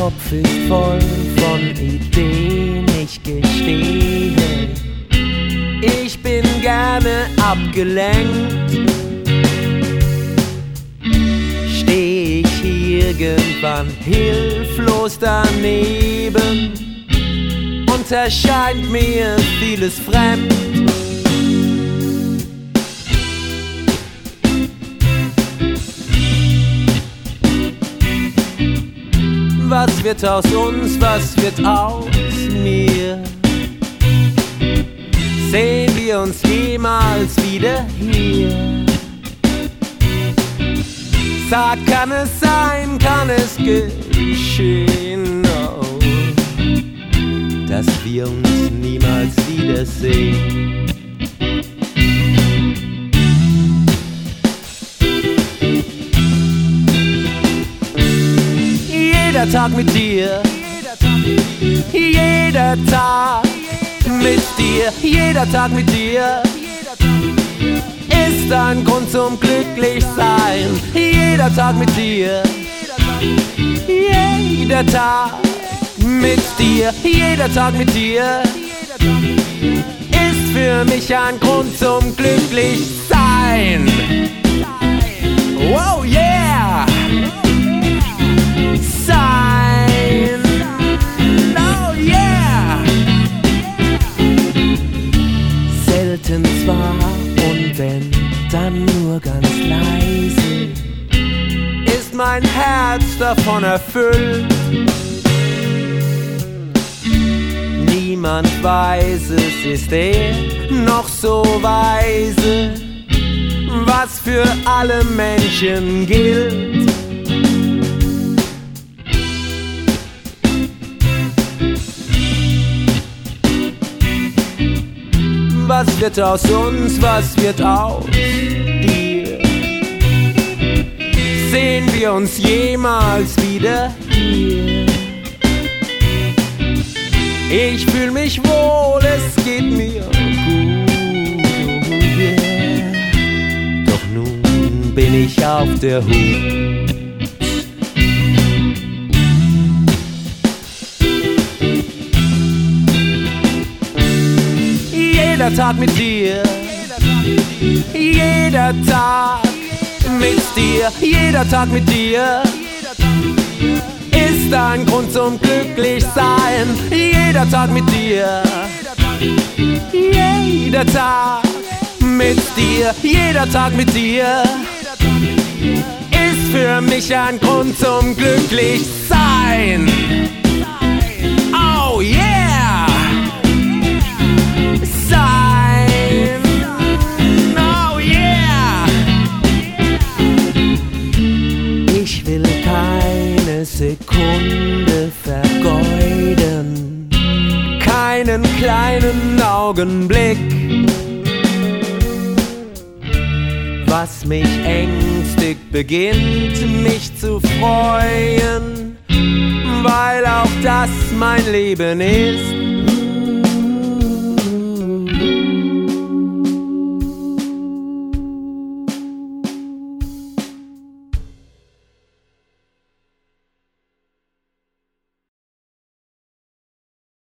Kopf ist voll von Ideen, ich gestehe. Ich bin gerne abgelenkt. Steh ich irgendwann hilflos daneben und erscheint mir vieles fremd. Was wird aus uns, was wird aus mir? Sehen wir uns jemals wieder hier? Sag, kann es sein, kann es geschehen, oh, dass wir uns niemals wiedersehen? Jeder Tag mit dir, jeder Tag mit dir, jeder Tag mit dir ist ein Grund zum Glücklichsein. Jeder Tag mit dir, jeder Tag mit dir, jeder Tag mit dir ist für mich ein Grund zum Glücklichsein. Wow, yeah! Sein, oh yeah! Selten zwar und wenn, dann nur ganz leise, ist mein Herz davon erfüllt. Niemand weiß es, ist er noch so weise, was für alle Menschen gilt. Was wird aus uns, was wird aus dir? Sehen wir uns jemals wieder hier? Ich fühl mich wohl, es geht mir gut, oh yeah. Doch nun bin ich auf der Hut. Jeder Tag mit dir, jeder Tag mit dir, jeder Tag mit dir ist ein Grund zum Glücklichsein. Jeder Tag mit dir, jeder Tag mit dir, jeder Tag mit dir ist für mich ein Grund zum Glücklichsein. Oh yeah! Sein, oh yeah! Ich will keine Sekunde vergeuden, keinen kleinen Augenblick. Was mich ängstigt, beginnt mich zu freuen, weil auch das mein Leben ist.